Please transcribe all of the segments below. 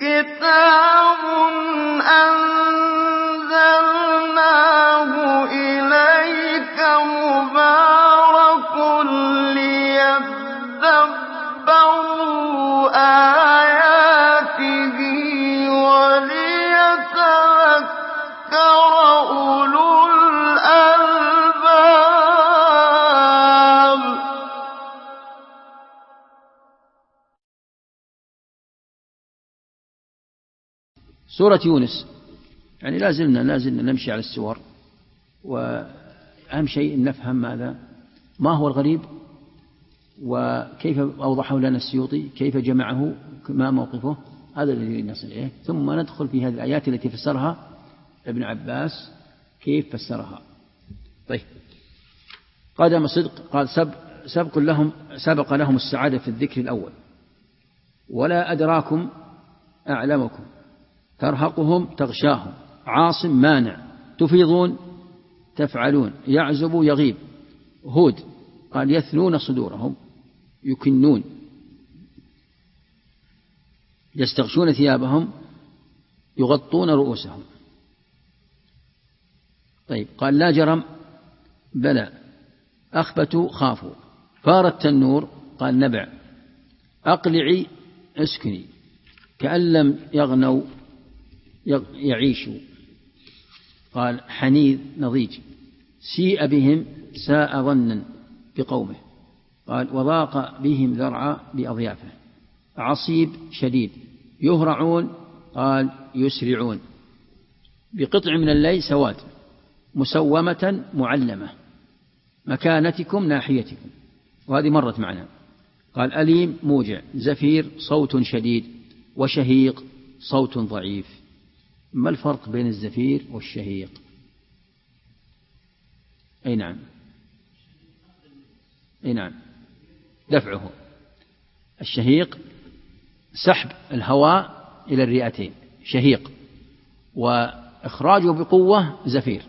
كتاب أنزلناه إليك مبارك ليدبروا آياته وليتذكر أولو الألباب. سورة يونس، يعني لا زلنا نمشي على السور، وأهم شيء نفهم ما هو الغريب، وكيف أوضحه لنا السيوطي، كيف جمعه، ما موقفه، هذا الذي نصل إليه، ثم ندخل في هذه الآيات التي فسرها ابن عباس كيف فسرها. طيب، قدم صدق، قال سبق لهم السعادة في الذكر الأول، ولا أدراكم أعلمكم، ترهقهم تغشاهم، عاصم مانع، تفيضون تفعلون، يعزب يغيب. هود قال يثنون صدورهم يكنون، يستغشون ثيابهم يغطون رؤوسهم. طيب، قال لا جرم بلى، أخبتوا خافوا، فار التنور قال نبع، أقلعي اسكني، كأن لم يغنوا يعيشوا، قال حنيذ نضيج، سيء بهم ساء ظنا بقومه، قال وضاق بهم ذرعا بأضيافه، عصيب شديد، يهرعون قال يسرعون، بقطع من الليل سواد، مسومة معلمة، مكانتكم ناحيتكم، وهذه مرت معنا. قال أليم موجع، زفير صوت شديد، وشهيق صوت ضعيف. ما الفرق بين الزفير والشهيق؟ أي نعم دفعه. الشهيق سحب الهواء إلى الرئتين شهيق، وإخراجه بقوة زفير.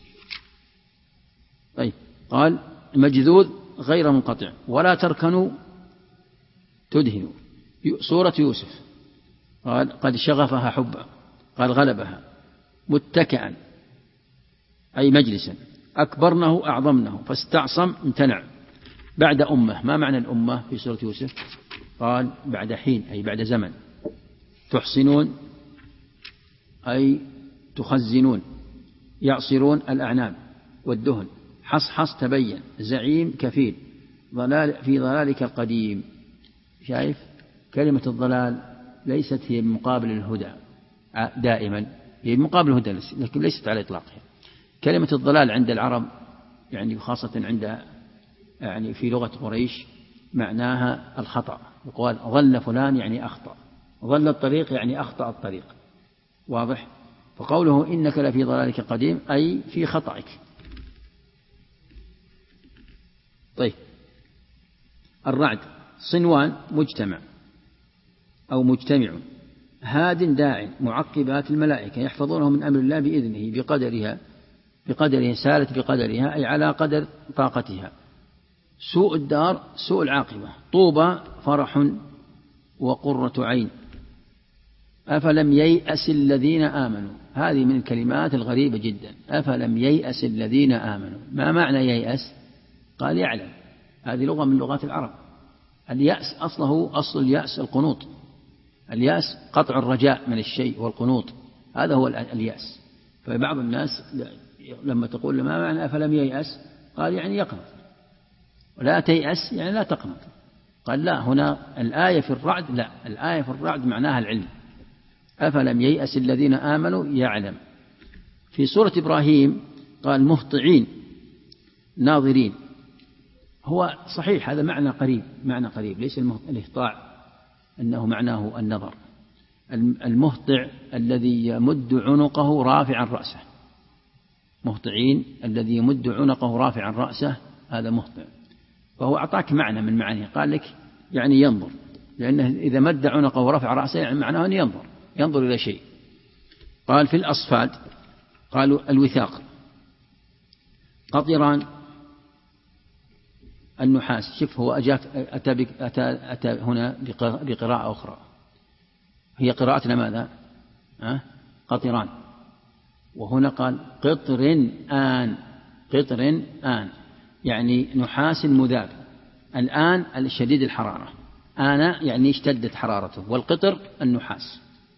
طيب، قال مجذوذ غير منقطع، ولا تركنوا تدهنوا. سورة يوسف قال قد شغفها حبا، قال غلبها، متكئا أي مجلسا، أكبرنه أعظمنه، فاستعصم امتنع، بعد أمة. ما معنى الأمة في سورة يوسف؟ قال بعد حين أي بعد زمن. تحصنون أي تخزنون، يعصرون الأعناب والدهن، حصحص تبين، زعيم كفيل، ضلال في ضلالك القديم. شايف كلمة الضلال ليست هي مقابل الهدى دائما، هي مقابل الهدى لكن ليست على إطلاقها. كلمة الضلال عند العرب، يعني خاصة عند يعني في لغة قريش، معناها الخطأ. يقال ضل فلان يعني أخطأ، ضل الطريق يعني أخطأ الطريق. واضح؟ فقوله إنك لفي ضلالك قديم أي في خطأك. طيب، الرعد صنوان مجتمع أو مجتمع، هاد داع، معقبات الملائكة يحفظونه من أمر الله بإذنه بقدره سالت بقدرها أي على قدر طاقتها. سوء الدار سوء العاقبة، طوبى فرح وقرة عين، أفلم ييأس الذين آمنوا. هذه من الكلمات الغريبة جدا، أفلم ييأس الذين آمنوا. ما معنى ييأس؟ قال يعلم، هذه لغة من لغات العرب. اليأس أصل اليأس القنوط، اليأس قطع الرجاء من الشيء والقنوط، هذا هو اليأس. فبعض الناس لما تقول ما معنى أفلم ييأس؟ قال يعني يقنط، ولا تيأس يعني لا تقنط. قال لا، هنا الآية في الرعد، لا، الآية في الرعد معناها العلم. أفلم ييأس الذين آمنوا يعلم. في سورة إبراهيم قال مهطعين ناظرين. هو صحيح هذا معنى قريب، ليس الإهطاع أنه معناه النظر. المهطع الذي يمد عنقه رافعا رأسه، مهطعين الذي يمد عنقه رافعا رأسه، هذا مهطع. فهو أعطاك معنى من معانيه، قال لك يعني ينظر، لأنه إذا مد عنقه ورفع رأسه يعني معناه أن ينظر إلى شيء. قال في الأصفاد قالوا الوثاق، قطران النحاس. شوف هو أتى هنا بقراءة أخرى، هي قراءتنا ماذا؟ قطران. وهنا قال قطر آن، قطر آن يعني نحاس مذاب. الآن الشديد الحرارة، آن يعني اشتدت حرارته، والقطر النحاس.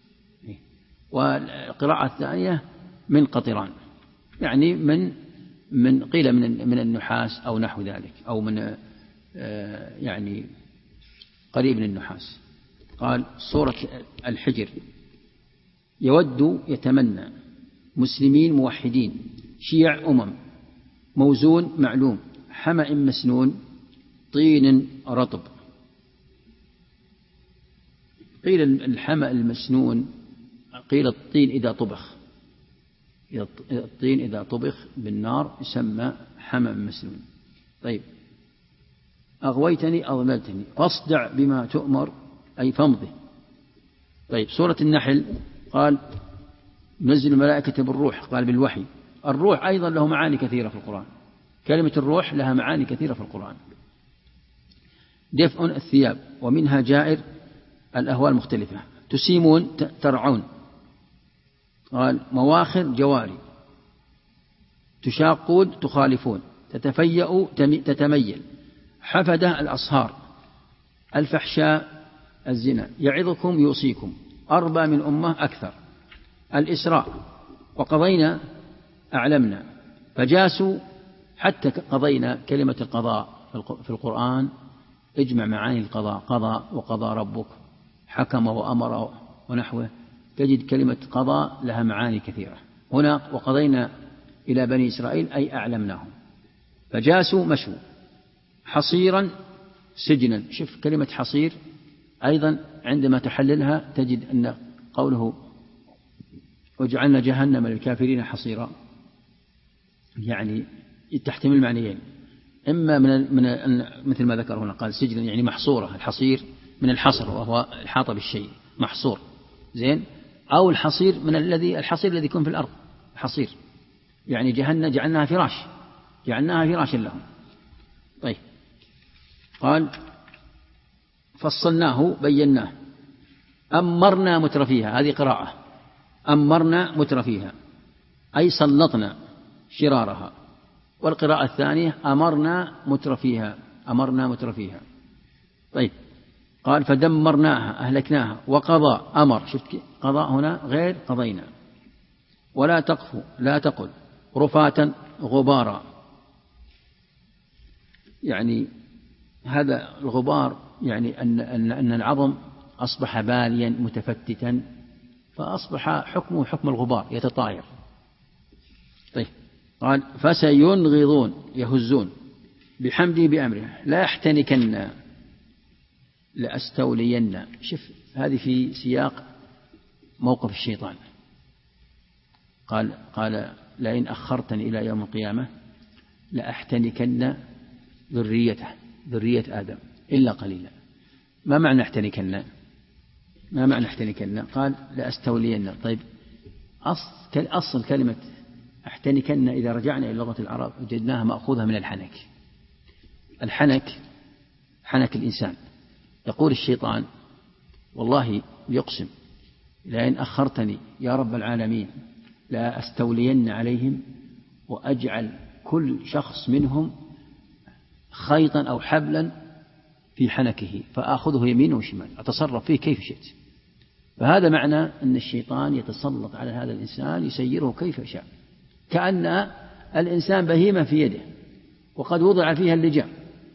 والقراءة الثانية من قطران يعني من قيل من النحاس أو نحو ذلك، أو من يعني قريب من النحاس. قال سورة الحجر يود يتمنى مسلمين موحدين شيع موزون معلوم حمأ مسنون طين رطب. قيل الحمأ المسنون، قيل الطين إذا طبخ، الطين إذا طبخ بالنار يسمى حمأ مسنون. طيب أغويتني أضللتني فاصدع بما تؤمر أي فامضه. طيب سورة النحل قال نزل الملائكة بالروح، قال بالوحي. الروح أيضا له معاني كثيرة في القرآن، كلمة الروح لها معاني كثيرة في القرآن. دفء الثياب ومنها جائر الأهوال المختلفة. تسيمون ترعون، قال مواخر جواري. تشاقون تخالفون، تتفيأ تتميل. حفدة الأصهار، الفحشاء الزنا. يعظكم يوصيكم، أربى من أمة أكثر. الإسراء وقضينا أعلمنا. فجاسوا حتى قضينا. كلمة القضاء في القرآن اجمع معاني القضاء، قضى وقضى ربك، حكم وأمر ونحوه. تجد كلمة قضاء لها معاني كثيرة. هنا وقضينا إلى بني إسرائيل أي أعلمناهم. فجاسوا مشوا. حصيرا سجنا. شوف كلمة حصير أيضا عندما تحللها تجد أن قوله وجعلنا جهنم للكافرين حصيرا يعني تحتمل معنيين، إما من مثل ما ذكر هنا قال سجنا يعني محصورة. الحصير من الحصر وهو الحاط بالشيء محصور زين، أو الحصير من الحصير الذي يكون في الأرض حصير يعني جهنم جعلناها فراش، جعلناها فراشا لهم. طيب قال فصلناه بيناه. أمرنا مترفيها، هذه قراءة أمرنا مترفيها أي سلطنا شرارها. والقراءة الثانية أمرنا مترفيها، أمرنا مترفيها. طيب قال فدمرناها أهلكناها. وقضى أمر، شفت قضاء هنا غير قضينا. ولا تقف لا تقل رفاتا غبارا، يعني هذا الغبار يعني أن العظم أصبح باليا متفتتا، فأصبح حكمه حكم الغبار يتطاير. طيب قال فسينغضون يهزون بحمده بأمره لا يحتنكن لأستولين. شوف هذه في سياق موقف الشيطان. قال لئن أخرتني إلى يوم القيامة لأحتنكن ذريته، ذرية آدم إلا قليلا. ما معنى احتنكن؟ ما معنى احتنكن؟ قال لأستولين. طيب أصل كلمة احتنكن إذا رجعنا إلى لغة العرب وجدناها مأخوذة من الحنك. الحنك حنك الإنسان. يقول الشيطان والله يقسم لئن أخرتني يا رب العالمين لا أستولين عليهم وأجعل كل شخص منهم خيطا أو حبلا في حنكه فآخذه يمينه وشمال أتصرف فيه كيف شئت. فهذا معنى أن الشيطان يتسلط على هذا الإنسان يسيره كيف شاء، كأن الإنسان بهيمة في يده وقد وضع فيها اللجام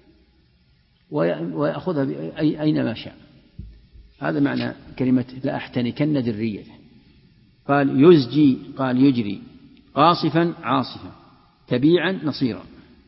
ويأخذها أينما شاء. هذا معنى كلمة لا أحتنكن ذريته. قال يزجي، قال يجري. قاصفا عاصفا. تبيعا نصيرا.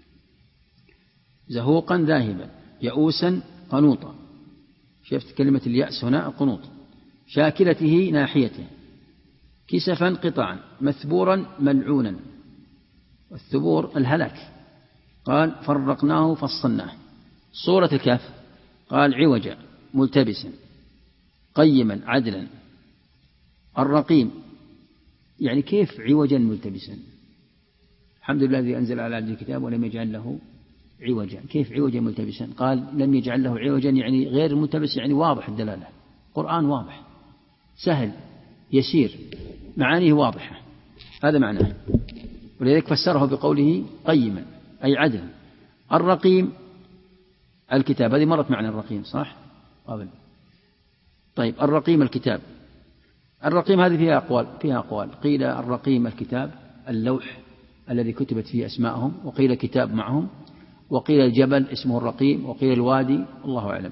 زهوقا ذاهبا. يئوسا قنوطا. شفت كلمة اليأس هنا القنوط. شاكلته ناحيته. كسفا قطعا. مثبورا ملعونا. والثبور الهلاك. قال فرقناه فصلناه. صورة الكهف قال عوجا ملتبسا. قيما عدلا. الرقيم يعني كيف عوجا ملتبسا؟ الحمد لله الذي أنزل على عبده الكتاب ولم يجعل له عوجا. كيف عوجا ملتبسا؟ قال لم يجعل له عوجا يعني غير ملتبس، يعني واضح الدلالة. قرآن واضح سهل يسير، معانيه واضحة، هذا معناه. ولذلك فسره بقوله قيما أي عدلا. الرقيم الكتاب، هذه مرت معنى الرقيم صح قبل. طيب الرقيم الكتاب، الرقيم هذه فيها أقوال. قيل الرقيم الكتاب اللوح الذي كتبت فيه أسماءهم، وقيل كتاب معهم، وقيل الجبل اسمه الرقيم، وقيل الوادي، الله أعلم.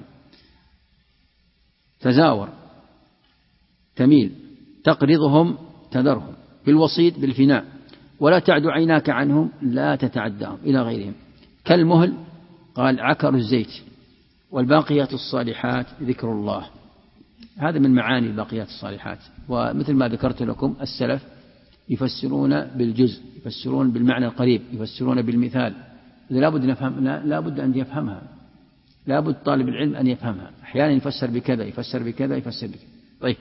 تزاور تميل، تقرضهم تذرهم، بالوسيط بالفناء، ولا تعد عيناك عنهم لا تتعداهم إلى غيرهم. كالمهل قال عكر الزيت. والباقيات الصالحات ذكر الله، هذا من معاني الباقيات الصالحات. ومثل ما ذكرت لكم السلف يفسرون بالجزء، يفسرون بالمعنى القريب، يفسرون بالمثال. لابد أن يفهمها، لابد طالب العلم أن يفهمها. أحيانا يفسر بكذا، يفسر بكذا، يفسر بكذا. طيب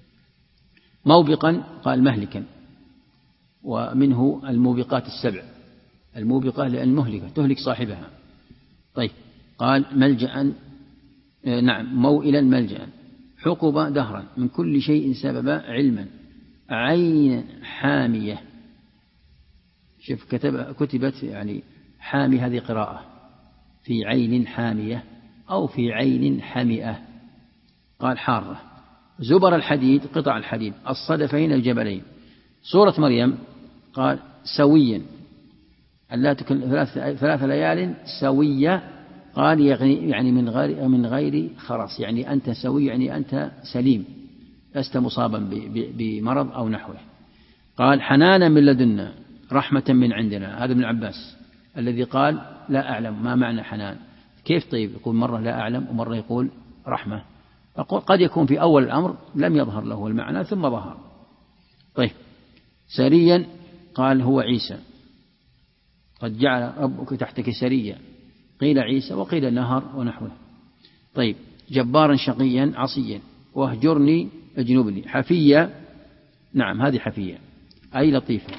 موبقا قال مهلكا، ومنه الموبقات السبع، الموبقة لأن مهلكة تهلك صاحبها. طيب قال ملجأ، نعم موئلا ملجأ، حقب دهرا، من كل شيء سبب علما، عين حامية. شوف كتبت يعني حامي، هذه قراءة، في عين حامية أو في عين حمئة. قال حارة. زبر الحديد قطع الحديد، الصدفين الجبلين. سورة مريم قال سويا، ألا تكن 3 ليال سوية. قال يعني من غير خرص، يعني أنت سوي، يعني أنت سليم، لست مصابا بمرض أو نحوه. قال حنانا من لدنا، رحمة من عندنا. هذا ابن عباس الذي قال لا أعلم ما معنى حنان. كيف طيب يقول مرة لا أعلم ومرة يقول رحمة؟ قد يكون في أول الأمر لم يظهر له المعنى ثم ظهر. طيب سريا قال هو عيسى، قد جعل ربك تحتك سريا، قيل عيسى وقيل نهر ونحوه. طيب جبارا شقيا عصيا، واهجرني اجنبني. حفية، نعم هذه حفية أي لطيفة.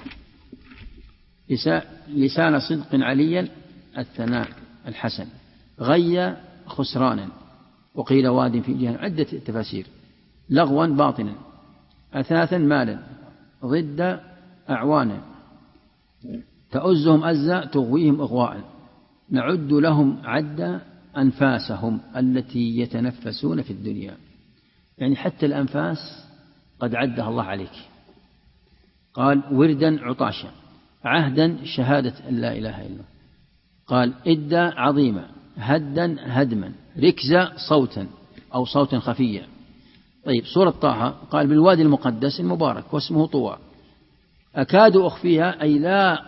لسان صدق عليا، الثناء الحسن. غي خسرانا، وقيل واد في جهنم، عدة تفاسير. لغوا باطنا، أثاثا مالا، ضد أعوانا. تؤزهم أزا، تغويهم إغواء. نعد لهم عد أنفاسهم التي يتنفسون في الدنيا، يعني حتى الأنفاس قد عدها الله عليك. قال وردا عطاشا، عهدا شهادة أن لا إله إلا الله. قال إدى عظيمة، هدا هدما، ركزا صوتا أو صوتا خفيا. طيب سورة طه قال بالوادي المقدس المبارك واسمه طوى. أكاد أخفيها أي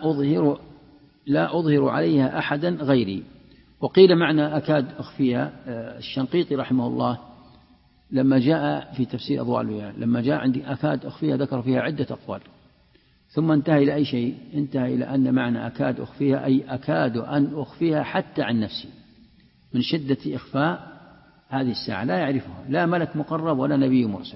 لا أظهر عليها أحدا غيري. وقيل معنى أكاد أخفيها، الشنقيطي رحمه الله لما جاء في تفسير أضواء البيان، لما جاء عندي أكاد أخفيها ذكر فيها عدة أقوال، ثم انتهى إلى أي شيء؟ انتهى إلى أن معنى أكاد أخفيها أي أكاد أن أخفيها حتى عن نفسي، من شدة إخفاء هذه الساعة لا يعرفها لا ملك مقرب ولا نبي مرسل.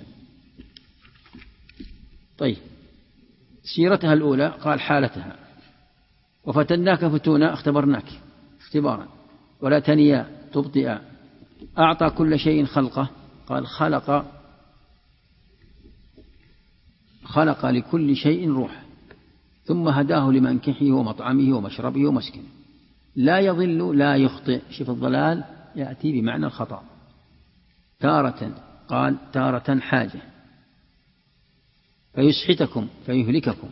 طيب سيرتها الأولى قال حالتها. وفتناك فتونا، اختبرناك اختبارا. ولا تنيا تبطئا. أعطى كل شيء خلقه، قال خلق لكل شيء روح، ثم هداه لمنكحه ومطعمه ومشربه ومسكنه. لا يضل لا يخطئ. شوف الضلال يأتي بمعنى الخطأ. تارة قال تارة حاجة. فيسحتكم فيهلككم.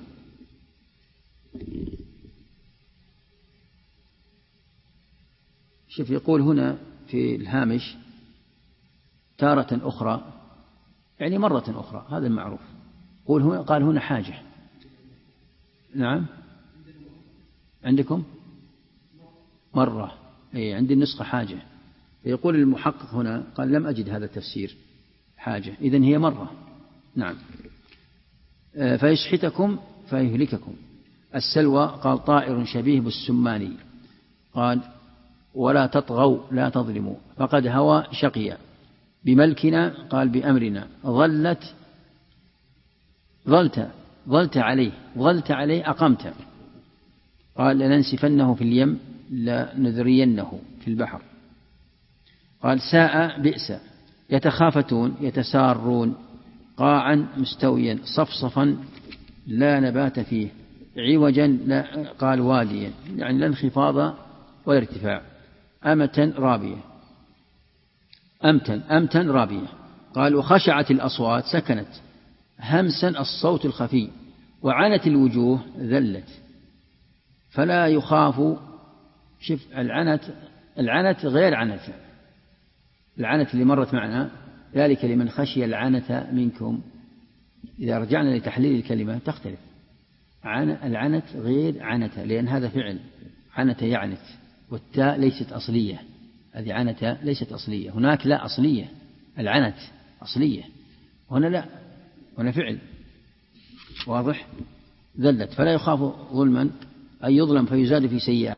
شوف يقول هنا في الهامش تارة أخرى، يعني مرة أخرى، هذا المعروف. قال هنا حاجة. نعم عندكم مرة، عندي النسخة حاجة. يقول المحقق هنا قال لم أجد هذا التفسير حاجة، إذن هي مرة. نعم. فيسحتكم فيهلككم. السلوى قال طائر شبيه بالسماني. قال ولا تطغوا لا تظلموا، فقد هوى شقيا. بملكنا قال بأمرنا. ظلت عليه أقمت. قال لننسفنه في اليم لنذرينه في البحر. قال ساء بئس. يتخافتون يتسارون قاعا مستويا صفصفا لا نبات فيه عوجا لا قال واديا يعني لا انخفاض ولا ارتفاع أمة رابية أمتا رابية قال وخشعت الأصوات سكنت همسا الصوت الخفي وعنت الوجوه ذلت فلا يخاف شف العنت غير عنت العنت اللي مرت معنا ذلك لمن خشي العنت منكم إذا رجعنا لتحليل الكلمة تختلف العنت غير عنت لأن هذا فعل عنت يعنت والتاء ليست أصلية هذه عنت ليست أصلية هناك لا أصلية العنت أصلية هنا لا هنا فعل واضح ذلت فلا يخاف ظلما أن يظلم فيزاد في سيئة